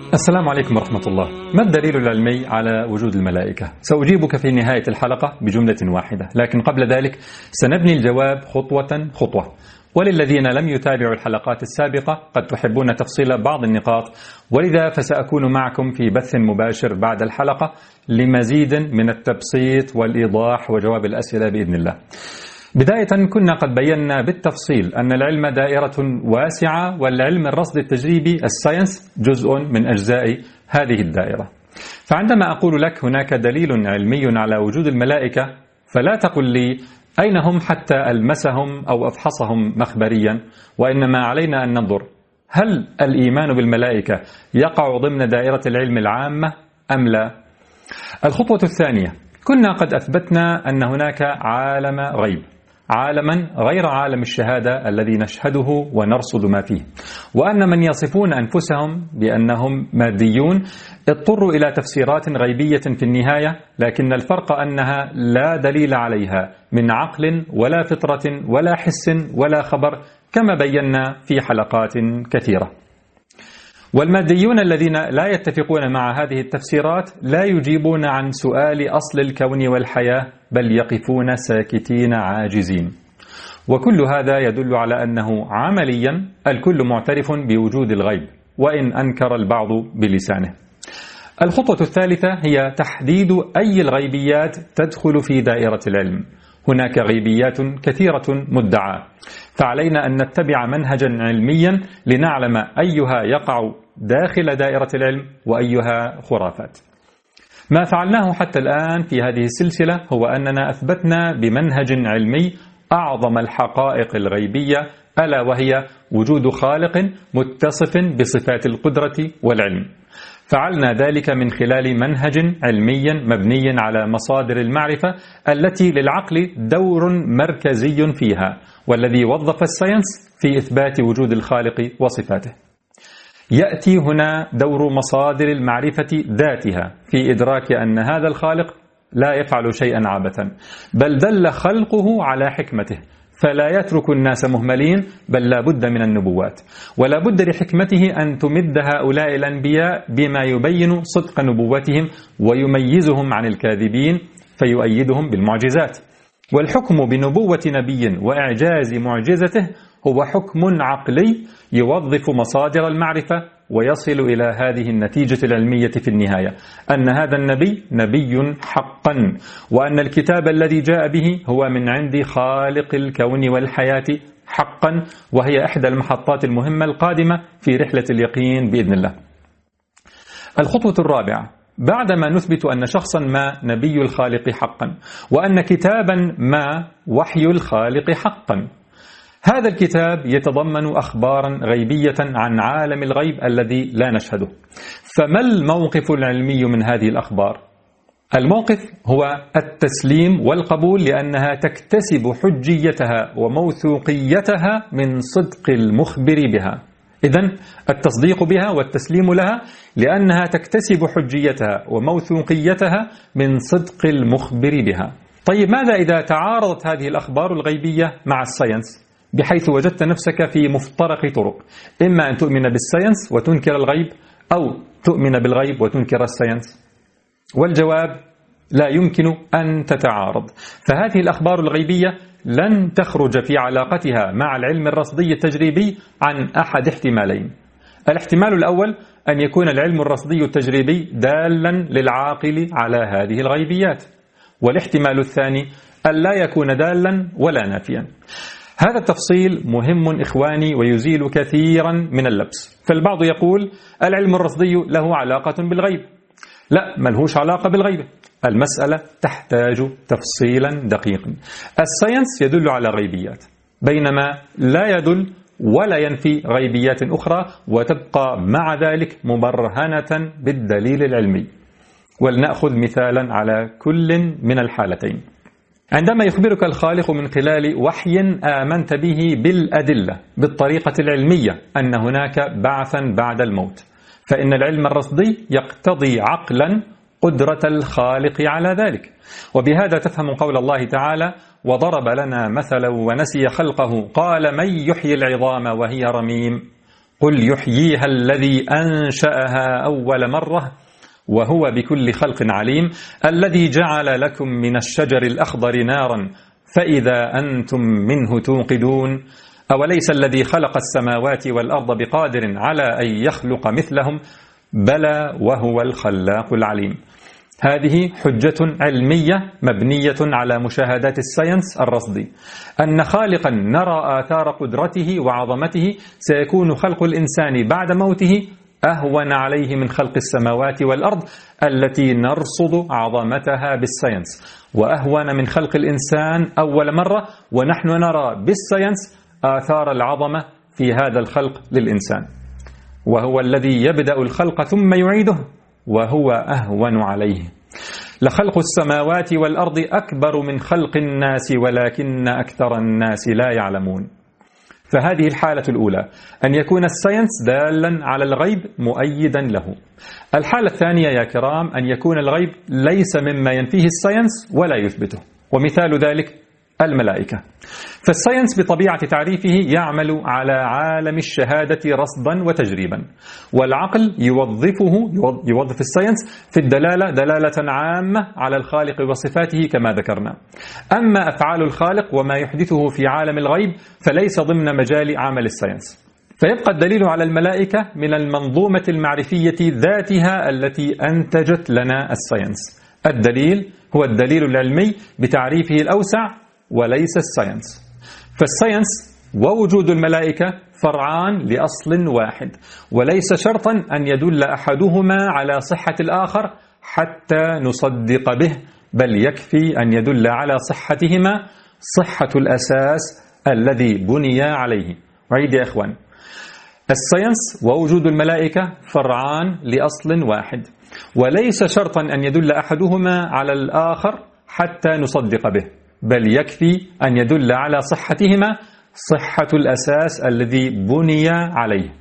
السلام عليكم ورحمة الله. ما الدليل العلمي على وجود الملائكة؟ سأجيبك في نهاية الحلقة بجملة واحدة، لكن قبل ذلك سنبني الجواب خطوة خطوة. وللذين لم يتابعوا الحلقات السابقة قد تحبون تفصيل بعض النقاط، ولذا فسأكون معكم في بث مباشر بعد الحلقة لمزيد من التبسيط والإيضاح وجواب الأسئلة بإذن الله. بداية كنا قد بينا بالتفصيل أن العلم دائرة واسعة، والعلم الرصد التجريبي الساينس جزء من أجزاء هذه الدائرة. فعندما أقول لك هناك دليل علمي على وجود الملائكة، فلا تقل لي أين هم حتى ألمسهم أو أفحصهم مخبريا، وإنما علينا أن ننظر هل الإيمان بالملائكة يقع ضمن دائرة العلم العامة أم لا. الخطوة الثانية، كنا قد أثبتنا أن هناك عالم غيب، عالما غير عالم الشهادة الذي نشهده ونرصد ما فيه، وأن من يصفون أنفسهم بأنهم ماديون اضطروا إلى تفسيرات غيبية في النهاية، لكن الفرق أنها لا دليل عليها من عقل ولا فطرة ولا حس ولا خبر، كما بينا في حلقات كثيرة. والماديون الذين لا يتفقون مع هذه التفسيرات لا يجيبون عن سؤال أصل الكون والحياة، بل يقفون ساكتين عاجزين. وكل هذا يدل على أنه عمليا الكل معترف بوجود الغيب، وإن أنكر البعض بلسانه. الخطوة الثالثة هي تحديد أي الغيبيات تدخل في دائرة العلم. هناك غيبيات كثيرة مدعاة، فعلينا أن نتبع منهجا علميا لنعلم أيها يقع داخل دائرة العلم وأيها خرافات. ما فعلناه حتى الآن في هذه السلسلة هو أننا أثبتنا بمنهج علمي أعظم الحقائق الغيبية، ألا وهي وجود خالق متصف بصفات القدرة والعلم. فعلنا ذلك من خلال منهج علمي مبني على مصادر المعرفة التي للعقل دور مركزي فيها، والذي وظف الساينس في إثبات وجود الخالق وصفاته. يأتي هنا دور مصادر المعرفة ذاتها في إدراك أن هذا الخالق لا يفعل شيئا عبثا، بل دل خلقه على حكمته، فلا يترك الناس مهملين، بل لا بد من النبوات، ولا بد لحكمته أن تمد هؤلاء الأنبياء بما يبين صدق نبوتهم ويميزهم عن الكاذبين، فيؤيدهم بالمعجزات. والحكم بنبوة نبي وإعجاز معجزته هو حكم عقلي يوظف مصادر المعرفة ويصل إلى هذه النتيجة العلمية في النهاية، أن هذا النبي نبي حقا، وأن الكتاب الذي جاء به هو من عند خالق الكون والحياة حقا، وهي إحدى المحطات المهمة القادمة في رحلة اليقين بإذن الله. الخطوة الرابعة، بعدما نثبت أن شخصا ما نبي الخالق حقا، وأن كتابا ما وحي الخالق حقا، هذا الكتاب يتضمن أخبارا غيبية عن عالم الغيب الذي لا نشهده. فما الموقف العلمي من هذه الأخبار؟ الموقف هو التسليم والقبول، لأنها تكتسب حجيتها وموثوقيتها من صدق المخبر بها. إذن التصديق بها والتسليم لها لأنها تكتسب حجيتها وموثوقيتها من صدق المخبر بها. طيب، ماذا إذا تعارضت هذه الأخبار الغيبية مع الساينس، بحيث وجدت نفسك في مفترق طرق، إما أن تؤمن بالساينس وتنكر الغيب، أو تؤمن بالغيب وتنكر الساينس؟ والجواب لا يمكن أن تتعارض. فهذه الأخبار الغيبية لن تخرج في علاقتها مع العلم الرصدي التجريبي عن أحد احتمالين. الاحتمال الأول أن يكون العلم الرصدي التجريبي دالا للعاقل على هذه الغيبيات، والاحتمال الثاني أن لا يكون دالا ولا نافيا. هذا التفصيل مهم إخواني ويزيل كثيرا من اللبس. فالبعض يقول العلم الرصدي له علاقة بالغيب. لا، ملهوش علاقة بالغيب. المسألة تحتاج تفصيلا دقيقا. الساينس يدل على غيبيات، بينما لا يدل ولا ينفي غيبيات أخرى، وتبقى مع ذلك مبرهنة بالدليل العلمي. ولنأخذ مثالا على كل من الحالتين. عندما يخبرك الخالق من خلال وحي آمنت به بالأدلة بالطريقة العلمية أن هناك بعثا بعد الموت، فإن العلم الرصدي يقتضي عقلا قدرة الخالق على ذلك. وبهذا تفهم قول الله تعالى: وضرب لنا مثلا ونسي خلقه قال من يحيي العظام وهي رميم قل يحييها الذي أنشأها أول مرة وهو بكل خلق عليم الذي جعل لكم من الشجر الأخضر نارا فإذا أنتم منه توقدون أوليس الذي خلق السماوات والأرض بقادر على أن يخلق مثلهم بلى وهو الخلاق العليم. هذه حجة علمية مبنية على مشاهدات الساينس الرصدي أن خالقا نرى آثار قدرته وعظمته سيكون خلق الإنسان بعد موته أهون عليه من خلق السماوات والأرض التي نرصد عظمتها بالساينس، وأهون من خلق الإنسان أول مرة ونحن نرى بالساينس آثار العظمة في هذا الخلق للإنسان، وهو الذي يبدأ الخلق ثم يعيده وهو أهون عليه. لخلق السماوات والأرض أكبر من خلق الناس ولكن أكثر الناس لا يعلمون. فهذه الحالة الأولى أن يكون الساينس دالا على الغيب مؤيدا له. الحالة الثانية يا كرام أن يكون الغيب ليس مما ينفيه الساينس ولا يثبته، ومثال ذلك الملائكة. فالساينس بطبيعة تعريفه يعمل على عالم الشهادة رصدا وتجريبا، والعقل يوظف الساينس في الدلالة دلالة عامة على الخالق وصفاته كما ذكرنا. أما أفعال الخالق وما يحدثه في عالم الغيب فليس ضمن مجال عمل الساينس. فيبقى الدليل على الملائكة من المنظومة المعرفية ذاتها التي أنتجت لنا الساينس. الدليل هو الدليل العلمي بتعريفه الأوسع وليس الساينس. فالساينس ووجود الملائكة فرعان لأصل واحد، وليس شرطا أن يدل أحدهما على صحة الآخر حتى نصدق به، بل يكفي أن يدل على صحتهما صحة الأساس الذي بني عليه. وعيد يا إخوان، الساينس ووجود الملائكة فرعان لأصل واحد، وليس شرطا أن يدل أحدهما على الآخر حتى نصدق به، بل يكفي أن يدل على صحتهما صحة الأساس الذي بني عليه.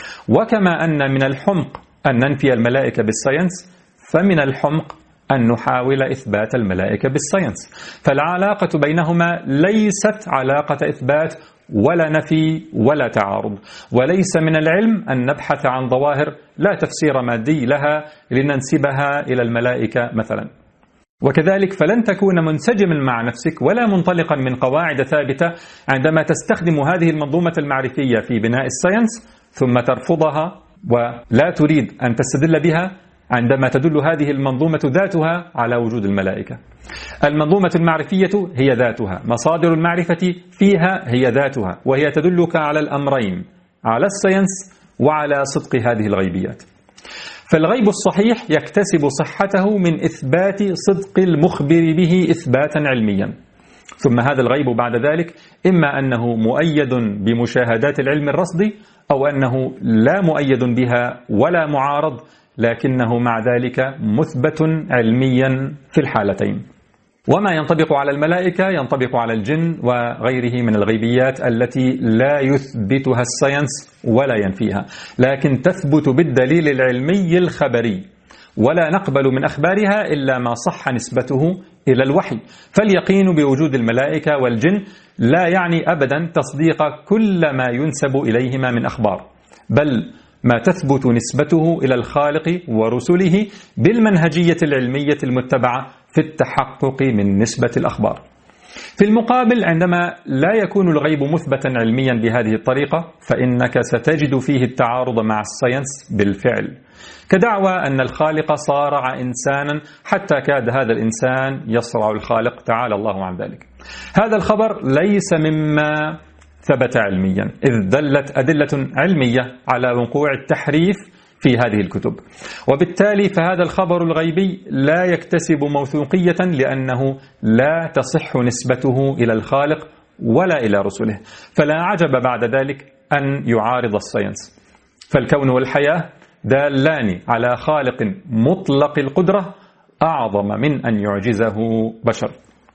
وكما أن من الحمق أن ننفي الملائكة بالساينس، فمن الحمق أن نحاول إثبات الملائكة بالساينس. فالعلاقة بينهما ليست علاقة إثبات ولا نفي ولا تعارض، وليس من العلم أن نبحث عن ظواهر لا تفسير مادي لها لننسبها إلى الملائكة مثلا. وكذلك فلن تكون منسجما مع نفسك ولا منطلقا من قواعد ثابتة عندما تستخدم هذه المنظومة المعرفية في بناء الساينس ثم ترفضها ولا تريد أن تستدل بها عندما تدل هذه المنظومة ذاتها على وجود الملائكة. المنظومة المعرفية هي ذاتها، مصادر المعرفة فيها هي ذاتها، وهي تدلك على الأمرين، على الساينس وعلى صدق هذه الغيبيات. فالغيب الصحيح يكتسب صحته من إثبات صدق المخبر به إثباتا علميا، ثم هذا الغيب بعد ذلك إما أنه مؤيد بمشاهدات العلم الرصدي أو أنه لا مؤيد بها ولا معارض، لكنه مع ذلك مثبت علميا في الحالتين. وما ينطبق على الملائكة ينطبق على الجن وغيره من الغيبيات التي لا يثبتها الساينس ولا ينفيها، لكن تثبت بالدليل العلمي الخبري، ولا نقبل من أخبارها إلا ما صح نسبته إلى الوحي. فاليقين بوجود الملائكة والجن لا يعني أبدا تصديق كل ما ينسب إليهما من أخبار، بل ما تثبت نسبته إلى الخالق ورسله بالمنهجية العلمية المتبعة في التحقق من نسبة الأخبار. في المقابل عندما لا يكون الغيب مثبتا علميا بهذه الطريقة فإنك ستجد فيه التعارض مع الساينس بالفعل، كدعوى أن الخالق صارع إنسانا حتى كاد هذا الإنسان يصرع الخالق تعالى الله عن ذلك. هذا الخبر ليس مما ثبت علميا، إذ دلت أدلة علمية على وقوع التحريف في هذه الكتب، وبالتالي فهذا الخبر الغيبي لا يكتسب موثوقية لأنه لا تصح نسبته إلى الخالق ولا إلى رسله، فلا عجب بعد ذلك أن يعارض الساينس. فالكون والحياة دالان على خالق مطلق القدرة أعظم من أن يعجزه بشر.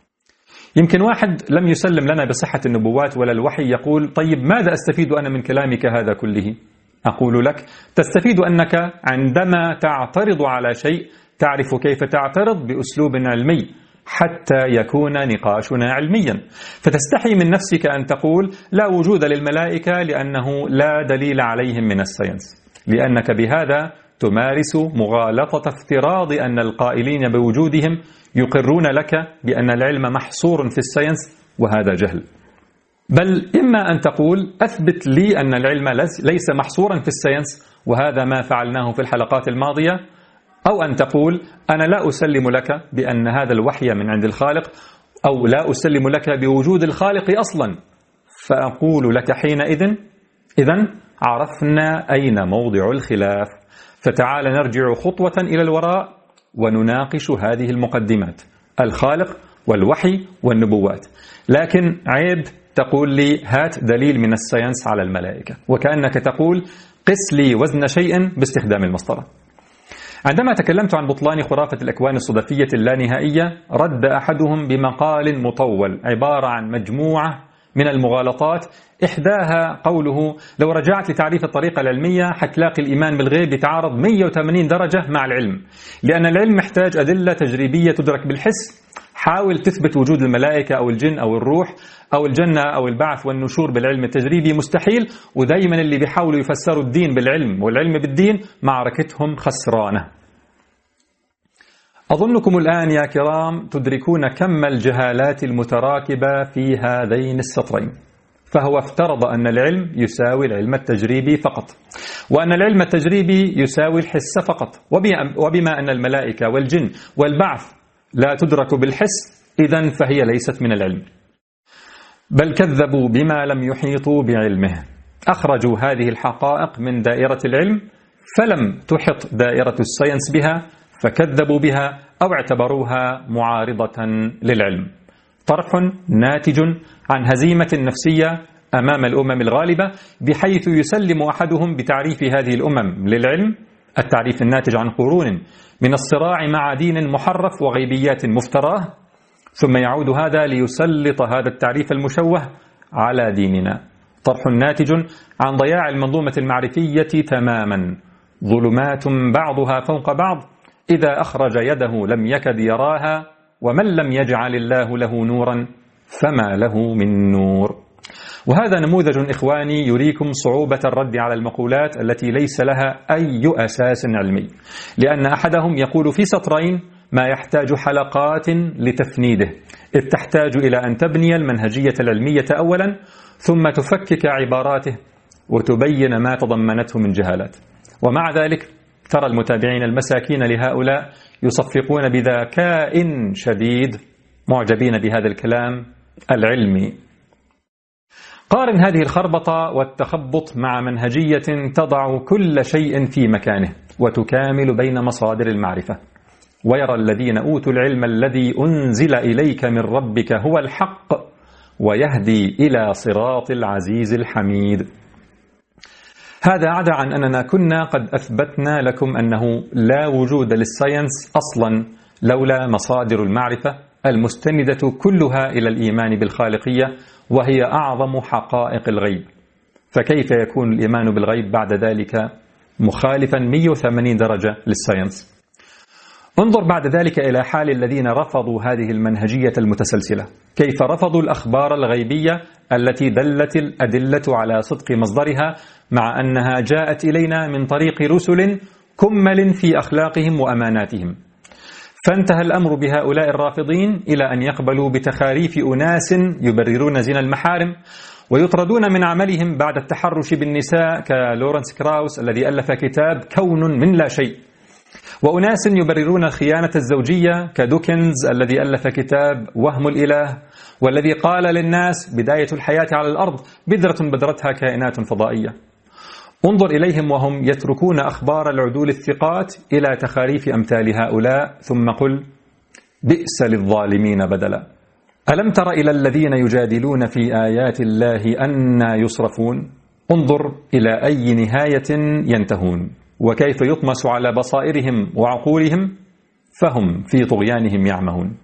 يمكن واحد لم يسلم لنا بصحة النبوات ولا الوحي يقول: طيب ماذا أستفيد أنا من كلامك هذا كله؟ أقول لك: تستفيد أنك عندما تعترض على شيء تعرف كيف تعترض بأسلوب علمي، حتى يكون نقاشنا علميا. فتستحي من نفسك أن تقول لا وجود للملائكة لأنه لا دليل عليهم من الساينس، لأنك بهذا تمارس مغالطة افتراض أن القائلين بوجودهم يقرون لك بأن العلم محصور في الساينس، وهذا جهل. بل إما أن تقول أثبت لي أن العلم ليس محصورا في الساينس، وهذا ما فعلناه في الحلقات الماضية، أو أن تقول أنا لا أسلم لك بأن هذا الوحي من عند الخالق، أو لا أسلم لك بوجود الخالق أصلا، فأقول لك حينئذ إذن عرفنا أين موضع الخلاف، فتعال نرجع خطوة إلى الوراء ونناقش هذه المقدمات: الخالق والوحي والنبوات. لكن عيب تقول لي هات دليل من الساينس على الملائكة، وكأنك تقول قس لي وزن شيء باستخدام المسطرة. عندما تكلمت عن بطلان خرافة الأكوان الصدفية اللانهائية، رد أحدهم بمقال مطول عبارة عن مجموعة من المغالطات، إحداها قوله لو رجعت لتعريف الطريقة العلمية حتلاقي الإيمان بالغيب يتعارض 180 درجة مع العلم، لأن العلم محتاج أدلة تجريبية تدرك بالحس. حاول تثبت وجود الملائكة أو الجن أو الروح أو الجنة أو البعث والنشور بالعلم التجريبي، مستحيل. ودايما اللي بيحاولوا يفسروا الدين بالعلم والعلم بالدين معركتهم خسرانة. أظنكم الآن يا كرام تدركون كم الجهالات المتراكبة في هذين السطرين. فهو افترض أن العلم يساوي العلم التجريبي فقط، وأن العلم التجريبي يساوي الحس فقط، وبما أن الملائكة والجن والبعث لا تدرك بالحس، إذن فهي ليست من العلم. بل كذبوا بما لم يحيطوا بعلمه، أخرجوا هذه الحقائق من دائرة العلم فلم تحط دائرة الساينس بها، فكذبوا بها أو اعتبروها معارضة للعلم. طرح ناتج عن هزيمة نفسية أمام الأمم الغالبة، بحيث يسلم أحدهم بتعريف هذه الأمم للعلم التعريف الناتج عن قرون من الصراع مع دين محرف وغيبيات مفتراه، ثم يعود هذا ليسلط هذا التعريف المشوه على ديننا. طرح ناتج عن ضياع المنظومة المعرفية تماما، ظلمات بعضها فوق بعض، إذا أخرج يده لم يكد يراها، ومن لم يجعل الله له نورا فما له من نور. وهذا نموذج إخواني يريكم صعوبة الرد على المقولات التي ليس لها أي أساس علمي، لأن أحدهم يقول في سطرين ما يحتاج حلقات لتفنيده، إذ تحتاج إلى أن تبني المنهجية العلمية أولا، ثم تفكك عباراته وتبين ما تضمنته من جهالات. ومع ذلك ترى المتابعين المساكين لهؤلاء يصفقون بذكاء شديد، معجبين بهذا الكلام العلمي. قارن هذه الخربطة والتخبط مع منهجية تضع كل شيء في مكانه وتكامل بين مصادر المعرفة. ويرى الذين أوتوا العلم الذي أنزل إليك من ربك هو الحق ويهدي إلى صراط العزيز الحميد. هذا عدا عن أننا كنا قد أثبتنا لكم أنه لا وجود للساينس أصلا لولا مصادر المعرفة المستندة كلها إلى الإيمان بالخالقية، وهي أعظم حقائق الغيب. فكيف يكون الإيمان بالغيب بعد ذلك مخالفا 180 درجة للساينس؟ انظر بعد ذلك إلى حال الذين رفضوا هذه المنهجية المتسلسلة، كيف رفضوا الأخبار الغيبية التي دلت الأدلة على صدق مصدرها، مع أنها جاءت إلينا من طريق رسل كمل في أخلاقهم وأماناتهم. فانتهى الأمر بهؤلاء الرافضين إلى أن يقبلوا بتخاريف أناس يبررون زنا المحارم ويطردون من عملهم بعد التحرش بالنساء كلورنس كراوس الذي ألف كتاب كون من لا شيء، وأناس يبررون الخيانة الزوجية كدوكنز الذي ألف كتاب وهم الإله، والذي قال للناس بداية الحياة على الأرض بذرة بذرتها كائنات فضائية. انظر إليهم وهم يتركون أخبار العدول الثقات إلى تخاريف أمثال هؤلاء، ثم قل بئس للظالمين بدلا. ألم تر إلى الذين يجادلون في آيات الله أنى يصرفون؟ انظر إلى أي نهاية ينتهون، وكيف يطمس على بصائرهم وعقولهم فهم في طغيانهم يعمهون.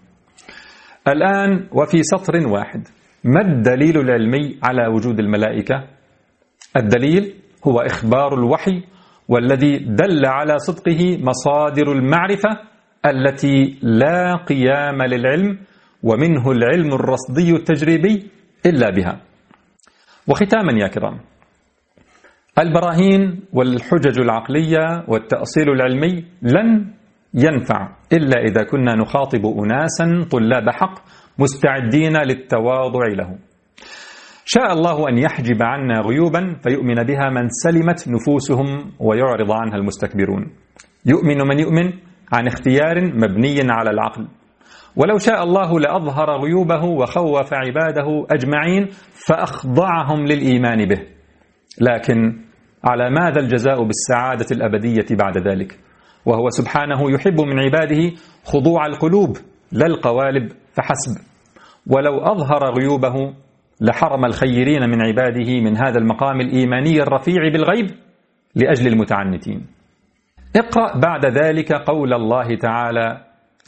الآن وفي سطر واحد، ما الدليل العلمي على وجود الملائكة؟ الدليل هو إخبار الوحي، والذي دل على صدقه مصادر المعرفة التي لا قيام للعلم ومنه العلم الرصدي التجريبي إلا بها. وختاما يا كرام، البراهين والحجج العقلية والتأصيل العلمي لن ينفع إلا إذا كنا نخاطب أناسا طلاب حق مستعدين للتواضع له. شاء الله أن يحجب عنا غيوبا فيؤمن بها من سلمت نفوسهم ويعرض عنها المستكبرون. يؤمن من يؤمن عن اختيار مبني على العقل، ولو شاء الله لأظهر غيوبه وخوف عباده أجمعين فأخضعهم للإيمان به، لكن على ماذا الجزاء بالسعادة الأبدية بعد ذلك؟ وهو سبحانه يحب من عباده خضوع القلوب لا القوالب فحسب، ولو أظهر غيوبه لحرم الخيرين من عباده من هذا المقام الإيماني الرفيع بالغيب لأجل المتعنتين. اقرأ بعد ذلك قول الله تعالى: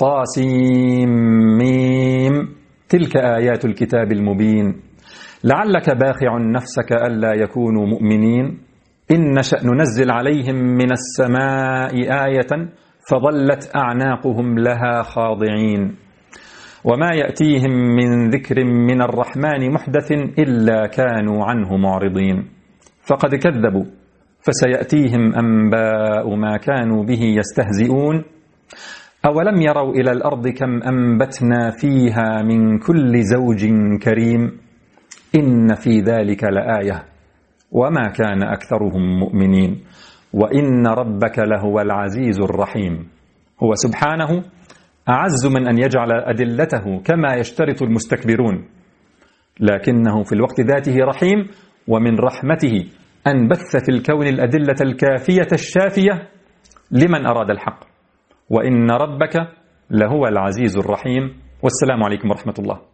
طاسيم، تلك آيات الكتاب المبين، لعلك باخع نفسك ألا يكونوا مؤمنين، إن نشأ ننزل عليهم من السماء آية فظلت أعناقهم لها خاضعين، وما يأتيهم من ذكر من الرحمن محدث إلا كانوا عنه معرضين، فقد كذبوا فسيأتيهم أنباء ما كانوا به يستهزئون، أولم يروا إلى الأرض كم أنبتنا فيها من كل زوج كريم، إن في ذلك لآية وما كان أكثرهم مؤمنين وإن ربك لهو العزيز الرحيم. هو سبحانه أعز من أن يجعل أدلته كما يشترط المستكبرون، لكنه في الوقت ذاته رحيم، ومن رحمته أن بث في الكون الأدلة الكافية الشافية لمن أراد الحق، وإن ربك لهو العزيز الرحيم. والسلام عليكم ورحمة الله.